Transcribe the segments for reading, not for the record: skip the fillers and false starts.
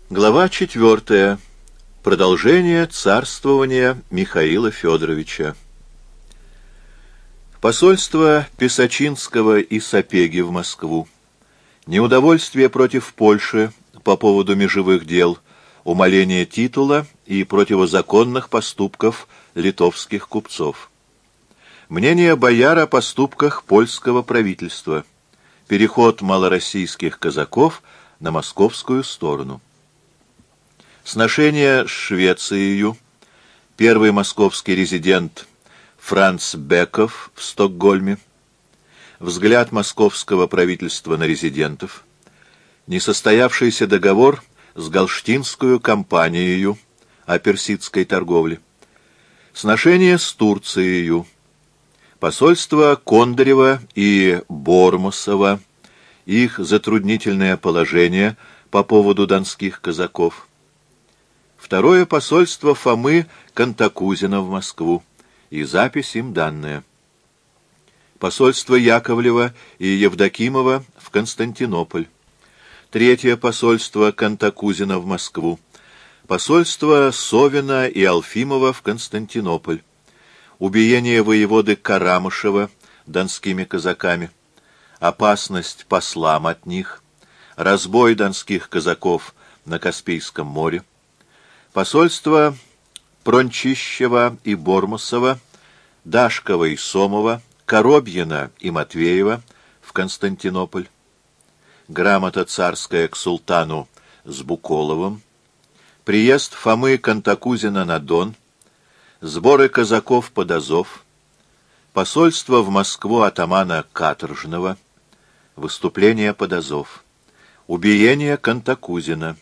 Глава 4. Продолжение царствования Михаила Федоровича. Посольство Писачинского и Сапеги в Москву. Неудовольствие против Польши по поводу межевых дел, умаление титула и противозаконных поступков литовских купцов. Мнение бояр о поступках польского правительства. Переход малороссийских казаков на московскую сторону. Сношение с Швецией. Первый московский резидент Франц Беков в Стокгольме. Взгляд московского правительства на резидентов. Несостоявшийся договор с Галштинскую компанией о персидской торговле. Сношение с Турцией. Посольство Кондарева и Бормосова. Их затруднительное положение по поводу донских казаков. Второе посольство Фомы Кантакузина в Москву, и запись им данная. Посольство Яковлева и Евдокимова в Константинополь. Третье посольство Кантакузина в Москву. Посольство Совина и Алфимова в Константинополь. Убиение воеводы Карамышева донскими казаками. Опасность послам от них. Разбой донских казаков на Каспийском море. Посольство Прончищева и Бормусова, Дашкова и Сомова, Коробьина и Матвеева в Константинополь. Грамота царская к султану с Буколовым. Приезд Фомы Кантакузина на Дон. Сборы казаков под Азов. Посольство в Москву атамана Каторжного. Выступление под Азов. Убиение Кантакузина.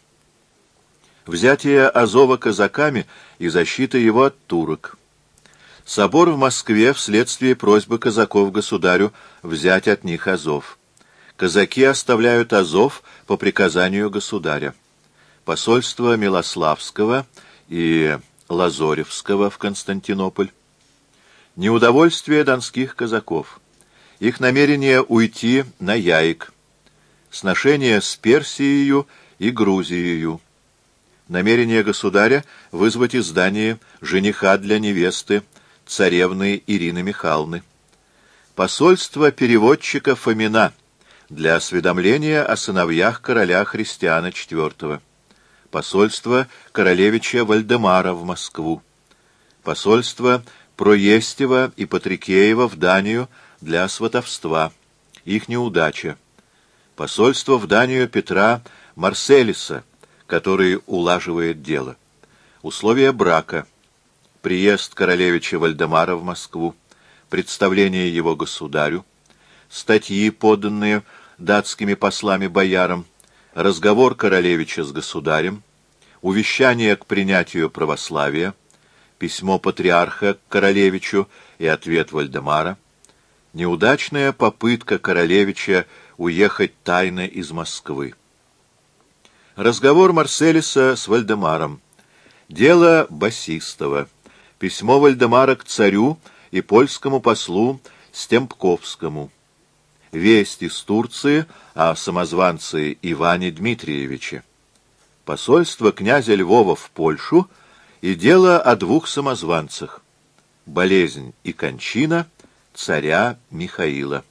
Взятие Азова казаками и защита его от турок. Собор в Москве вследствие просьбы казаков государю взять от них Азов. Казаки оставляют Азов по приказанию государя. Посольство Милославского и Лазоревского в Константинополь. Неудовольствие донских казаков. Их намерение уйти на Яик. Сношение с Персией и Грузией. Намерение государя вызвать из Дании жениха для невесты, царевны Ирины Михайловны. Посольство переводчика Фомина для осведомления о сыновьях короля Христиана IV. Посольство королевича Вальдемара в Москву. Посольство Проестева и Патрикеева в Данию для сватовства. Их неудача. Посольство в Данию Петра Марселиса, который улаживает дело. Условия брака. Приезд королевича Вальдемара в Москву. Представление его государю. Статьи, поданные датскими послами-боярам. Разговор королевича с государем. Увещание к принятию православия. Письмо патриарха к королевичу и ответ Вальдемара. Неудачная попытка королевича уехать тайно из Москвы. Разговор Марселиса с Вальдемаром. Дело Басистова. Письмо Вальдемара к царю и польскому послу Стемпковскому. Весть из Турции о самозванце Иване Дмитриевиче. Посольство князя Львова в Польшу и дело о двух самозванцах. Болезнь и кончина царя Михаила.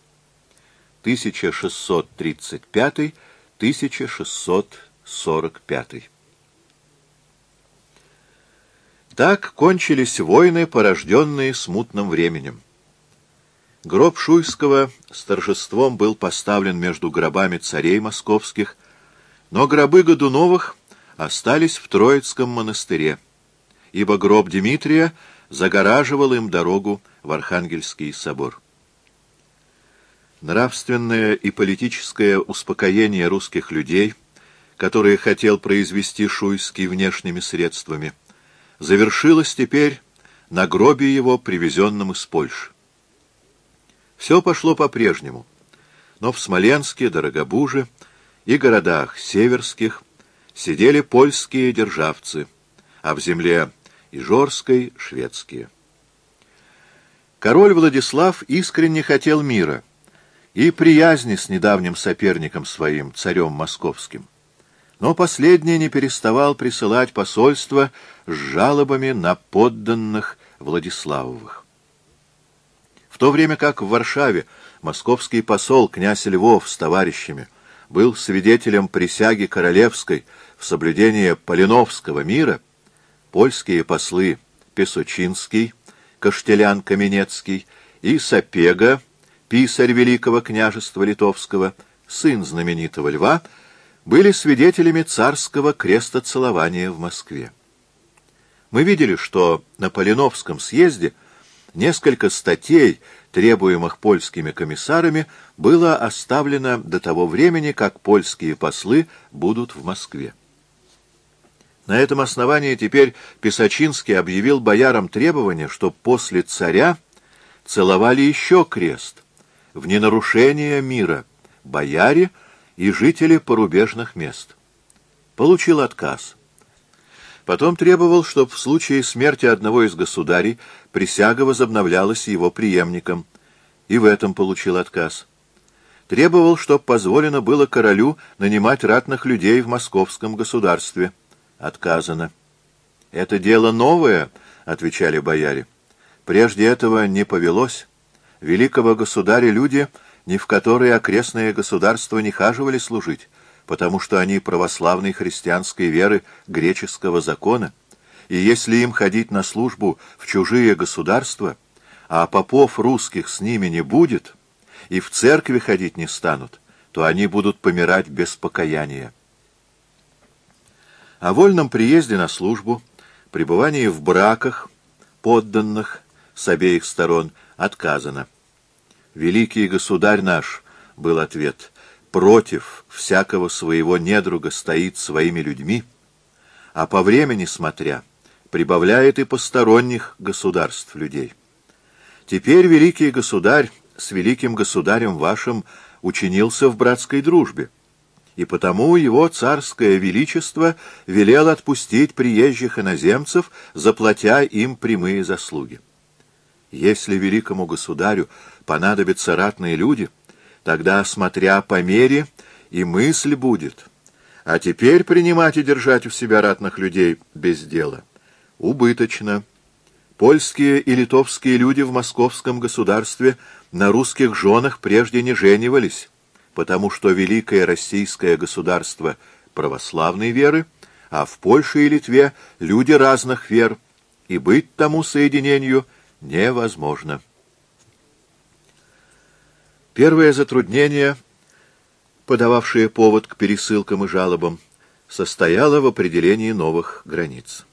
1635-1645. Так кончились войны, порожденные смутным временем. Гроб Шуйского с торжеством был поставлен между гробами царей московских, но гробы Годуновых остались в Троицком монастыре, ибо гроб Дмитрия загораживал им дорогу в Архангельский собор. Нравственное и политическое успокоение русских людей, которые хотел произвести Шуйский внешними средствами, завершилось теперь на гробе его, привезенном из Польши. Все пошло по-прежнему, но в Смоленске, Дорогобуже и городах северских сидели польские державцы, а в земле Ижорской — шведские. Король Владислав искренне хотел мира и приязни с недавним соперником своим, царем московским. Но последний не переставал присылать посольства с жалобами на подданных Владиславовых. В то время как в Варшаве московский посол князь Львов с товарищами был свидетелем присяги королевской в соблюдении Полиновского мира, польские послы Песочинский, Каштелян Каменецкий и Сапега, писарь Великого княжества Литовского, сын знаменитого Льва, были свидетелями царского крестоцелования в Москве. Мы видели, что на Полиновском съезде несколько статей, требуемых польскими комиссарами, было оставлено до того времени, как польские послы будут в Москве. На этом основании теперь Песочинский объявил боярам требование, что после царя целовали еще крест, в ненарушение мира, бояре и жители порубежных мест. Получил отказ. Потом требовал, чтобы в случае смерти одного из государей присяга возобновлялась его преемником, и в этом получил отказ. Требовал, чтобы позволено было королю нанимать ратных людей в московском государстве. Отказано. «Это дело новое», — отвечали бояре. «Прежде этого не повелось. Великого государя люди, ни в которые окрестные государства не хаживали служить, потому что они православной христианской веры греческого закона, и если им ходить на службу в чужие государства, а попов русских с ними не будет, и в церкви ходить не станут, то они будут помирать без покаяния». О вольном приезде на службу, пребывании в браках подданных с обеих сторон отказано. «Великий государь наш», — был ответ, — «против всякого своего недруга стоит своими людьми, а по времени смотря прибавляет и посторонних государств людей. Теперь великий государь с великим государем вашим учинился в братской дружбе, и потому его царское величество велел отпустить приезжих иноземцев, заплатя им прямые заслуги. Если великому государю понадобятся ратные люди, тогда, смотря по мере, и мысль будет. А теперь принимать и держать у себя ратных людей без дела убыточно. Польские и литовские люди в московском государстве на русских женах прежде не женивались, потому что великое российское государство православной веры, а в Польше и Литве люди разных вер, и быть тому соединению невозможно. Первое затруднение, подававшее повод к пересылкам и жалобам, состояло в определении новых границ.